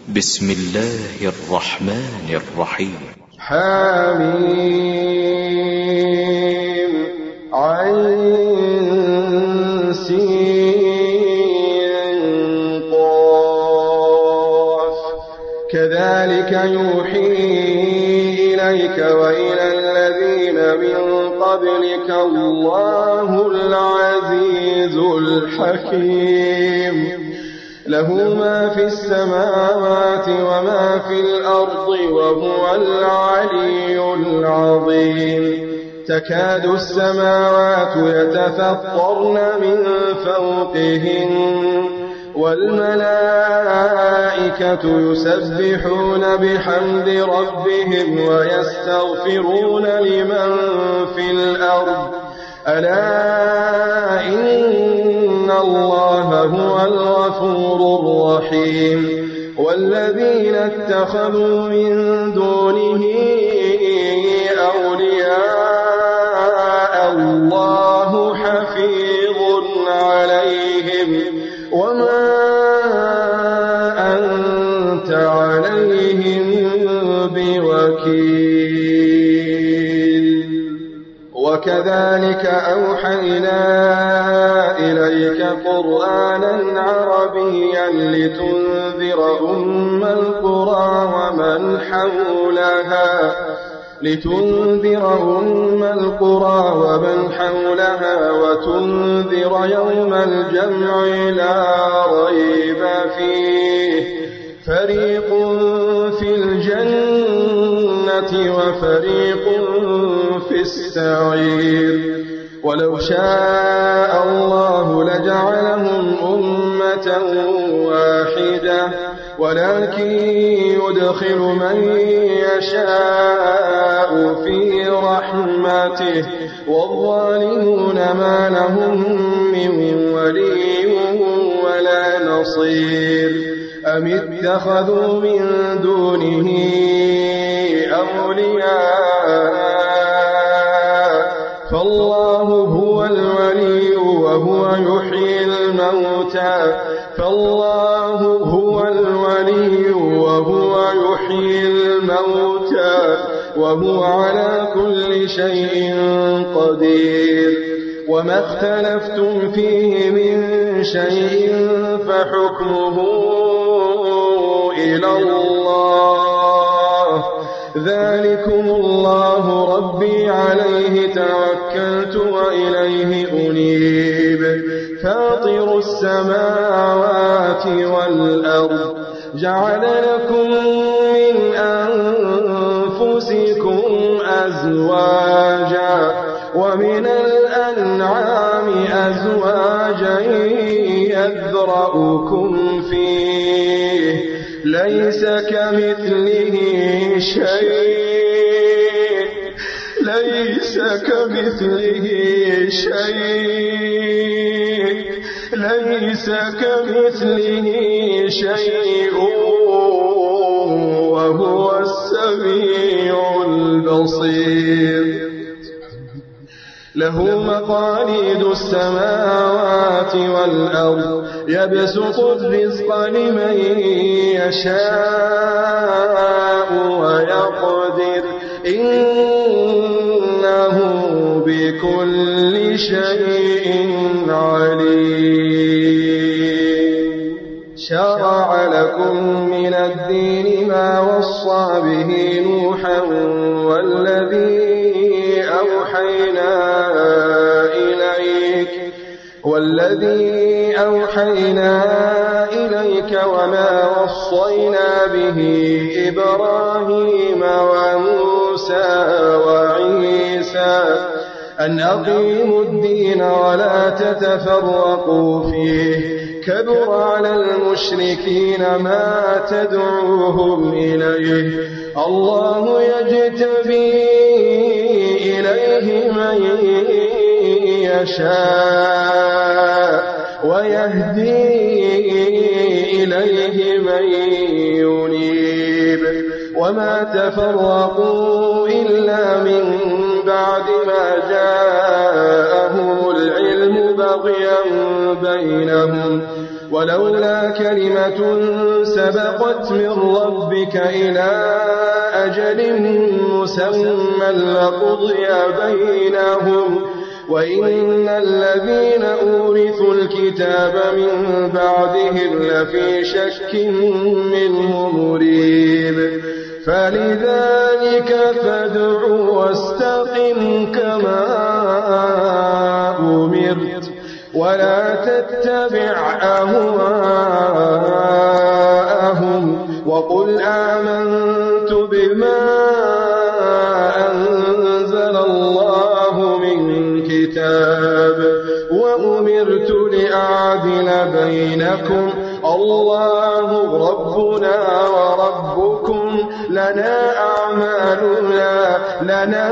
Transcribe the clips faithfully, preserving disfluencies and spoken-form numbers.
بسم الله الرحمن الرحيم. حميم عين سين قاف كذلك يوحي إليك وإلى الذين من قبلك الله العزيز الحكيم له ما في السماوات وما في الأرض وهو العلي العظيم تكاد السماوات يتفطرن من فوقهن والملائكة يسبحون بحمد ربهم ويستغفرون لمن في الأرض ألا إن الله هو الغفور الرحيم والذين اتخذوا من دونه أولياء الله حفيظ عليهم وما أنت عليهم بوكيل وكذلك أوحينا إليك قرآنا عربيا لتنذر أم القرى ومن حولها لتنذر أم القرى ومن حولها وتنذر يوم الجمع لا ريب فيه فريق في الجنة وفريق في السعير ولو شاء الله لجعلهم أمة واحدة ولكن يدخل من يشاء في رحمته والظالمون ما لهم من ولي ولا نصير أم اتخذوا من دونه أولياء فالله هو الولي وهو يحيي الموتى فالله هو الولي وهو يحيي الموتى وهو على كل شيء قدير وما اختلفتم فيه من شيء فحكمه إلى الله ذلكم الله ربي عليه توكلت وإليه أنيب فاطر السماوات والأرض جعل لكم من أنفسكم أزواجا ومن الأنعام أزواجا يذرأكم فيه ليس كمثله شيء ليس كمثله شيء ليس كمثله شيء وهو السميع البصير له مقاليد السماوات والأرض يبسط الرزق لمن يشاء ويقدر إنه بكل شيء عليم شرع لكم من الدين ما وصى به نوحا والذي أوحينا إليك والذي أوحينا إليك وما وصينا به إبراهيم وموسى وعيسى أن أقيموا الدين ولا تتفرقوا فيه كبر على المشركين ما تدعوهم إليه الله يجتبي إليه من يشاء ويهدي إليه من ينيب وما تفرقوا إلا من بعد ما جاءهم العلم بغيا بينهم ولولا كلمة سبقت من ربك إلى أجل مسمى لقضي بينهم وإن الذين أورثوا الكتاب من بعدهم لفي شك منه مريب فلذلك فادع واستقم كما أمرت ولا تتبع أهواءهم وقل آمنت بما أنزل الله من كتاب وأمرت لأعدل بينكم الله ربنا وربكم لنا أعمالنا لنا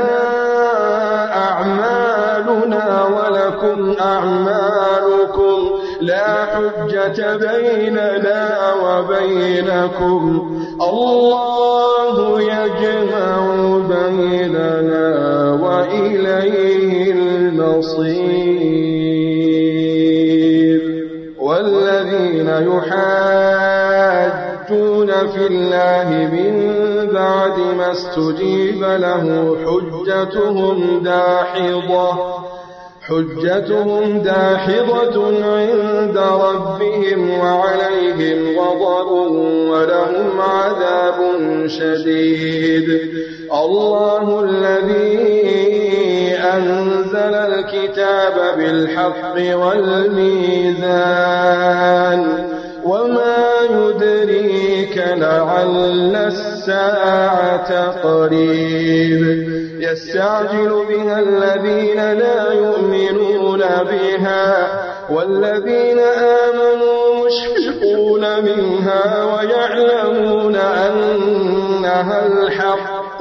أعمالنا ولكم أعمالكم لا حجة بيننا وبينكم الله يجمع بيننا وإليه المصير والذين يحاجون في الله من بعد ما استجيب له حجتهم داحضة حجتهم داحضة عند ربهم وعليهم غضب ولهم عذاب شديد الله الذي أنزل الكتاب بالحق والميزان وما يدريك لعل الساعة قريب يستعجل بها الذين لا يؤمنون بها والذين آمنوا مشفقون منها ويعلمون أنها الحق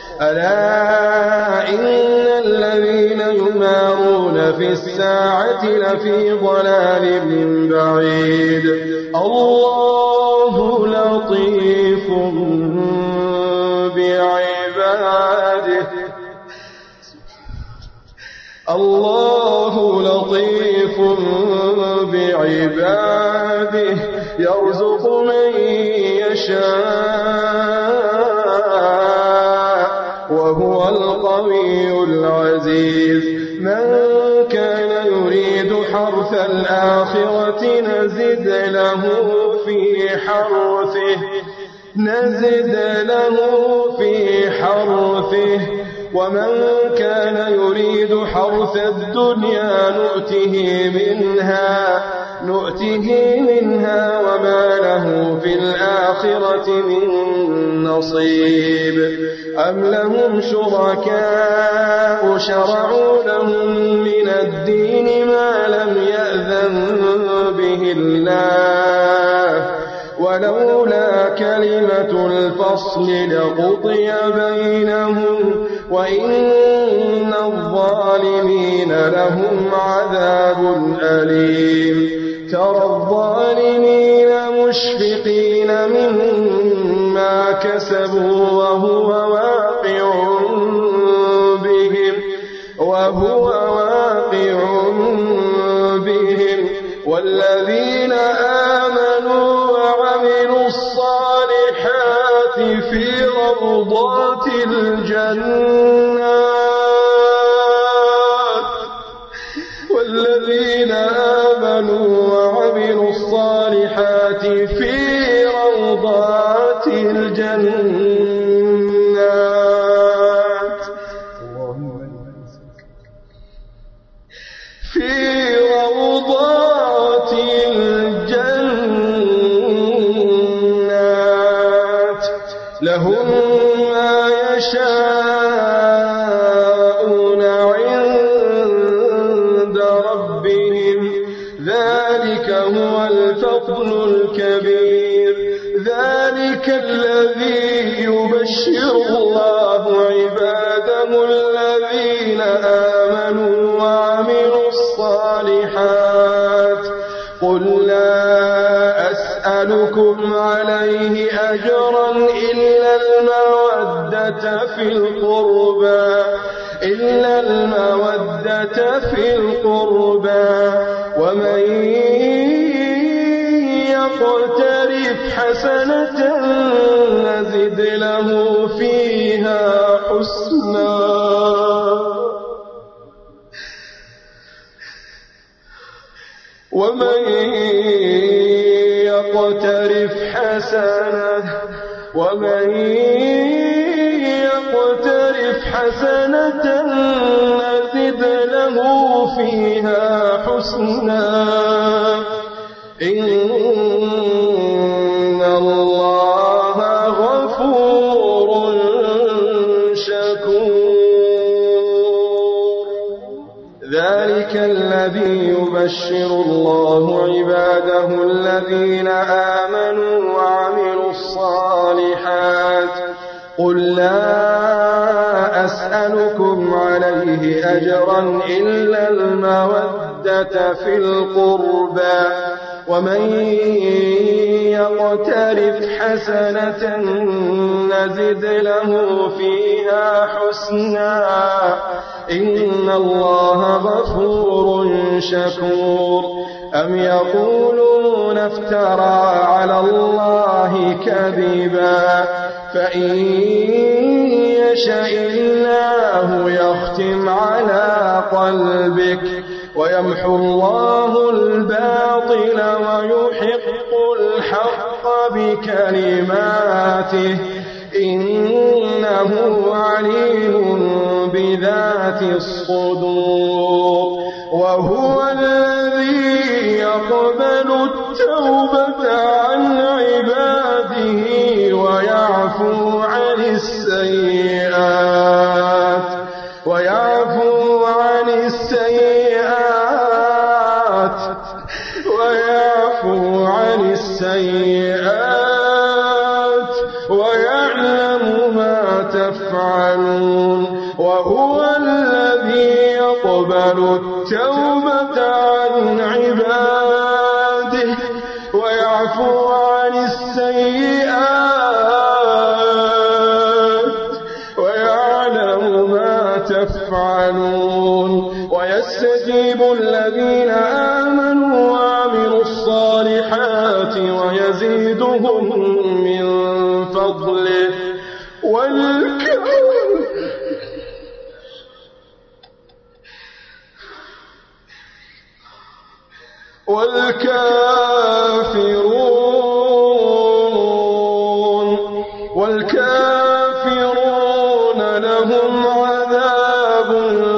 ألا إن الذين يمارون في الساعة لفي ضلال بعيد الله لطيف بعباده الله لطيف بعباده يرزق من يشاء وهو القوي العزيز من كان يريد حرث الآخرة نزد له في حرثه نزد له في حرثه ومن كان يريد حرث الدنيا نؤته منها نؤته منها وما له في الآخرة من نصيب أم لهم شركاء شرعوا لهم من الدين ما لم يأذن به الله ولولا كلمة الفصل لقضي بينهم وإن الظالمين لهم عذاب أليم ترى الظالمين مشفقين مما كسبوا وهو واقع بهم وهو واقع بهم والذين آمنوا وعملوا الصالحات في روضات الجنات والذين آمنوا وعملوا الصالحات في روضات الجنات في روضات الجنات لهم ما يشاءون عند ربهم ذلك هو الفضل الكبير ذلك الذي يبشر الله عباده الذين آمنوا وعملوا الصالحات قل لا أسألكم عليه أجرا إلا المودة في القربى إلا المودة في القربى ومن يقترف حسنة نزد له فيها حسنا ومن يقترف حسنة ومن يقترف حسنة نزد له فيها حسنا إن الله غفور شكور ذلك الذي يبشر الله عباده الذين آمنوا وعملوا الصالحات قل لا أسألكم عليه أجرا إلا المودة في القربى ومن يقترف حسنة نزد له فيها حسنا إن الله غفور شكور أم يقولون افترى على الله كذبا فإن يشاء الله يختم على قلبك ويمحو الله الباطل ويحق الحق بكلماته إنه عليم بذات الصدور وهو الذي يقبل التوبة عن عباده ويعفو عن السيئات ويعفو عن السيئات ويعفو عن السيئات ويعلم ما تفعلون وهو الذي يقبل التوبة عن عباده ويعفو عن السيئات ويعلم ما تفعلون ويستجيب الذين آمنوا وعملوا الصالحات ويزيدهم من فضله والكافرون والكافرون لهم عذاب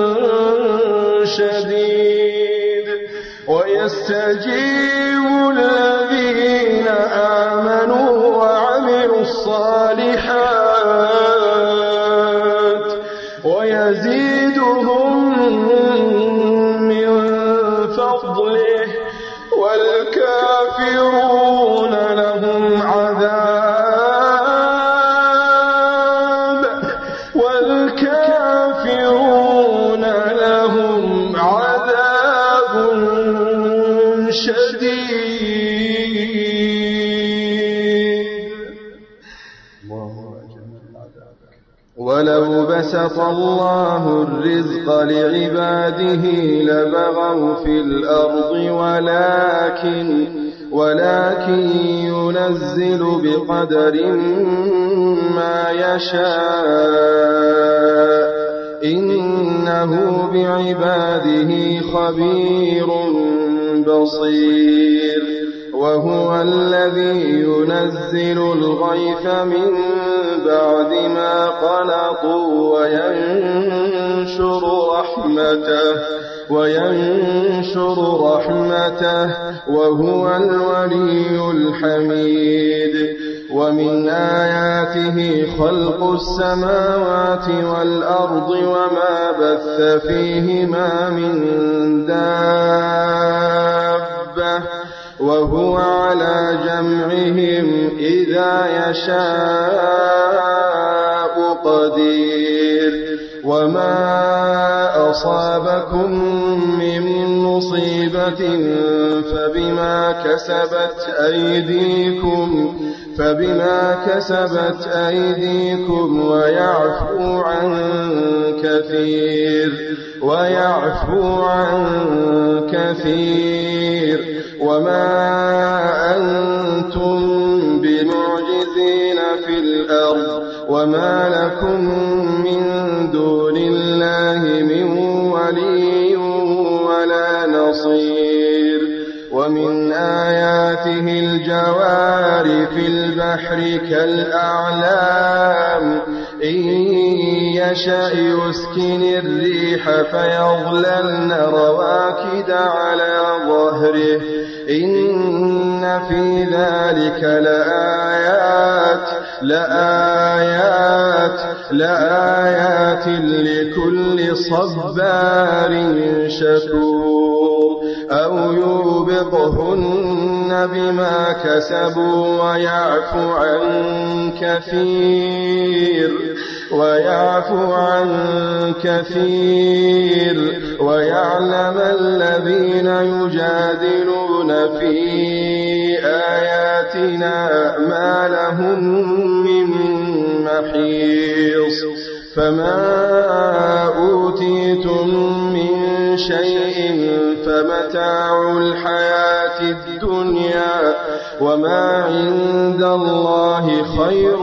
شديد ويستجيب الذين آمنوا وعملوا الصالحات ويزيدهم من فضله والكافرون لهم عذاب والكافرون لهم عذاب شديد ولو بسط الله الرزق لعباده لبغوا في الأرض ولكن ولكن ينزل بقدر ما يشاء إنه بعباده خبير بصير وهو الذي ينزل الغيث من بعد ما قنطوا وينشر رحمته وينشر رحمته وهو الولي الحميد ومن آياته خلق السماوات والأرض وما بث فيهما من دابة وهو على جمعهم إذا يشاء قدير وما أصابكم من مصيبة فبما كسبت أيديكم فبما كسبت أيديكم ويعفو عن كثير ويعفو عن كثير وما أنتم بمعجزين في الأرض وما لكم من دون الله من ولي ولا نصير. ومن آياته الجوار في البحر كالأعلام إن يشأ يسكن الريح فيظللن رواكد على ظهره إن في ذلك لآيات لآيات لآيات لكل صبار شكور. أو يوبقهن بما كسبوا ويعفو عن كثير ويعفو عن كثير ويعلم الذين يجادلون في آياتنا ما لهم من محيص. فما أوتيتم من شيء فمتاع الحياة الدنيا وما عند الله خير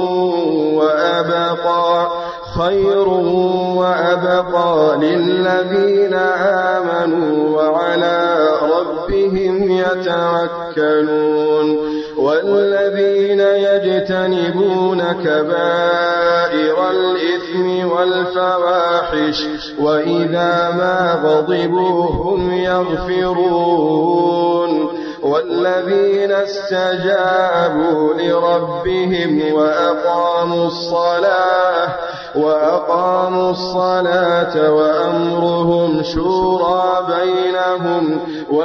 وأبقى خير وأبقى للذين آمنوا وعلى ربهم يتوكلون. والذين يجتنبون كبائر الإثم والفواحش وإذا ما غضبوا هم يغفرون. والذين استجابوا لربهم وأقاموا الصلاة وأقاموا الصلاة وأمرهم شورى بينهم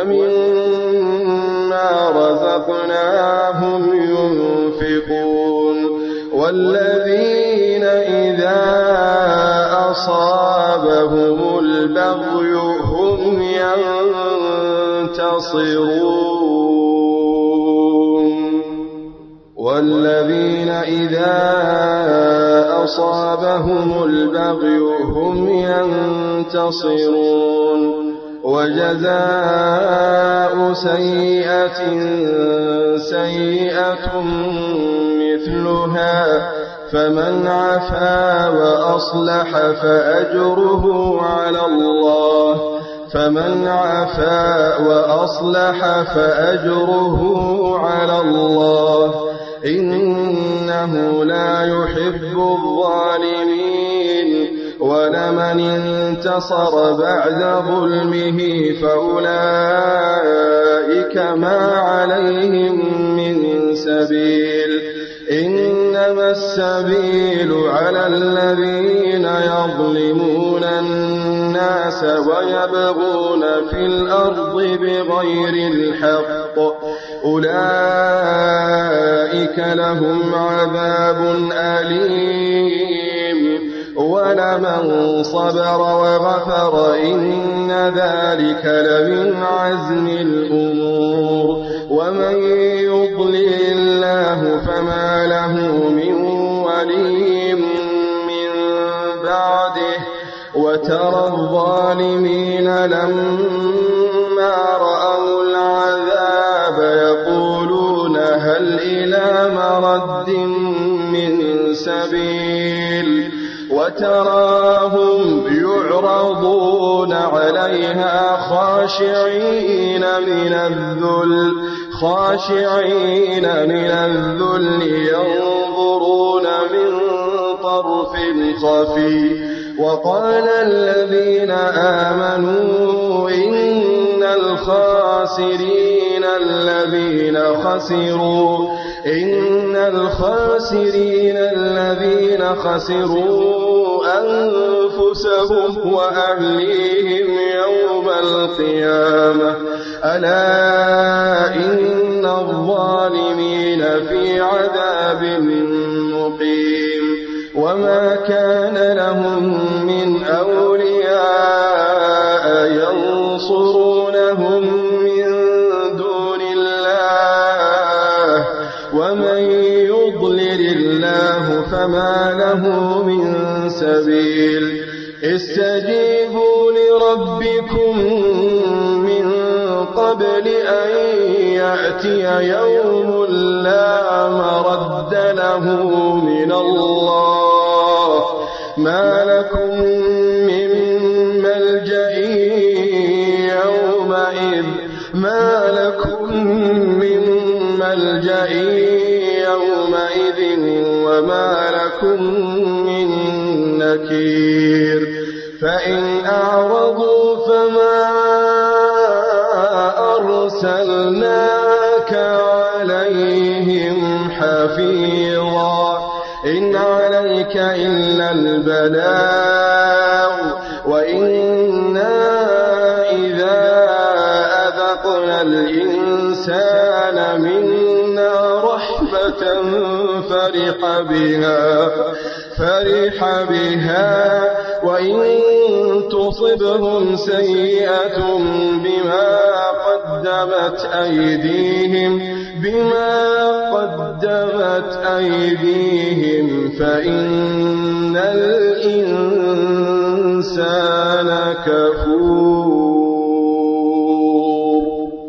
ومما رزقناهم ينفقون. والذين إذا أصابهم البغي هم ينتصرون. والذين إذا أصابهم البغي هم ينتصرون. وجزاء سيئة سيئة مثلها فمن عفا وأصلح فأجره على الله فمن عفا وأصلح فأجره على الله إنه لا يحب الظالمين. ولمن انتصر بعد ظلمه فأولئك ما عليهم من سبيل إنما السبيل على الذين يظلمون الناس ويبغون في الأرض بغير الحق أولئك لهم عذاب أليم. ولمن صبر وغفر إن ذلك لمن عزم الأمور. ومن يضلل الله فما له من ولي من بعده. وترى الظالمين لما رأوا العذاب يقولون هل إلى مرد من سبيل. وتراهم يعرضون عليها خاشعين من الذل خاشعين من الذل ينظرون من طرف خفي. وقال الذين آمنوا إن الخاسرين الذين خسروا إن الخاسرين الذين خسروا أنفسهم وأهليهم يوم القيامة ألا إن الظالمين في عذاب مقيم. وما كان لهم من أولياء ينصرونهم من دون الله ومن الله فما له من سبيل استجيبوا لربكم من قبل أن يأتي يوم لا مرد له من الله ما لكم من ملجأ يومئذ ما لكم من ملجأ يومئذ وما لكم من نكير فإن أعرضوا فما أرسلناك عليهم حفيظا إن عليك إلا البلاغ وإنا إذا أذقنا الإنسان منا رحمة فرح بها فرح بها وإن تصبهم سيئة بما قدمت أيديهم بما قدمت أيديهم فإن الإنسان كفور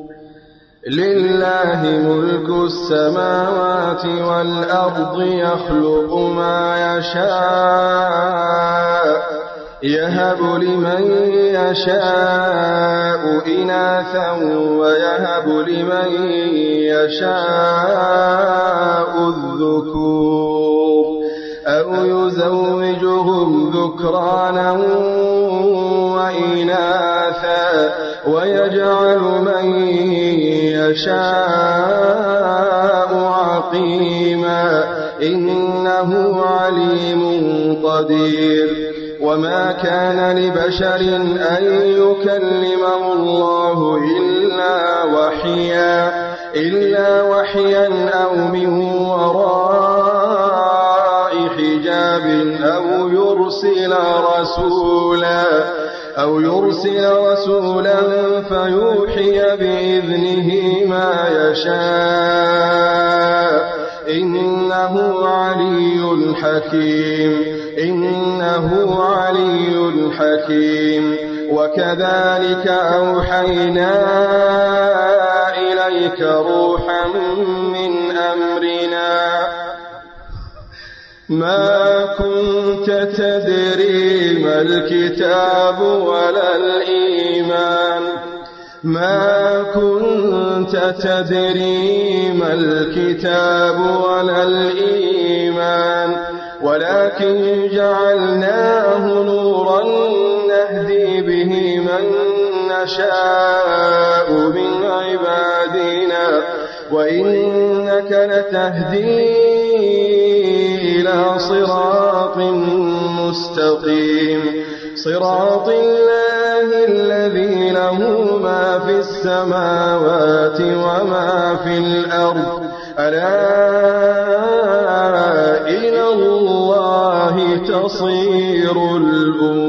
لله ملك السماوات والأرض يخلق ما يشاء يهب لمن يشاء إناثا ويهب لمن يشاء الذكور أو يزوجهم ذكرانا وإناثا ويجعل من يشاء عقيما إنه عليم قدير وما كان لبشر أن يكلمه الله إلا وحيا إلا وحيا أو من وراء حجاب أو يرسل رسولا أو يرسل رسولا فيوحي بإذنه ما يشاء إنه علي حكيم إنه علي حكيم وكذلك أوحينا إليك روحا من أمرنا ما كنت تدري ما الكتاب ولا الإيمان ما كنت تدري ما الكتاب ولا الإيمان ولكن جعلناه نورا نهدي به من نشاء من عبادنا وإنك لتهدي إلى صراط مستقيم صراط الله الذي له ما في السماوات وما في الأرض ألا إلى الله تصير الأمور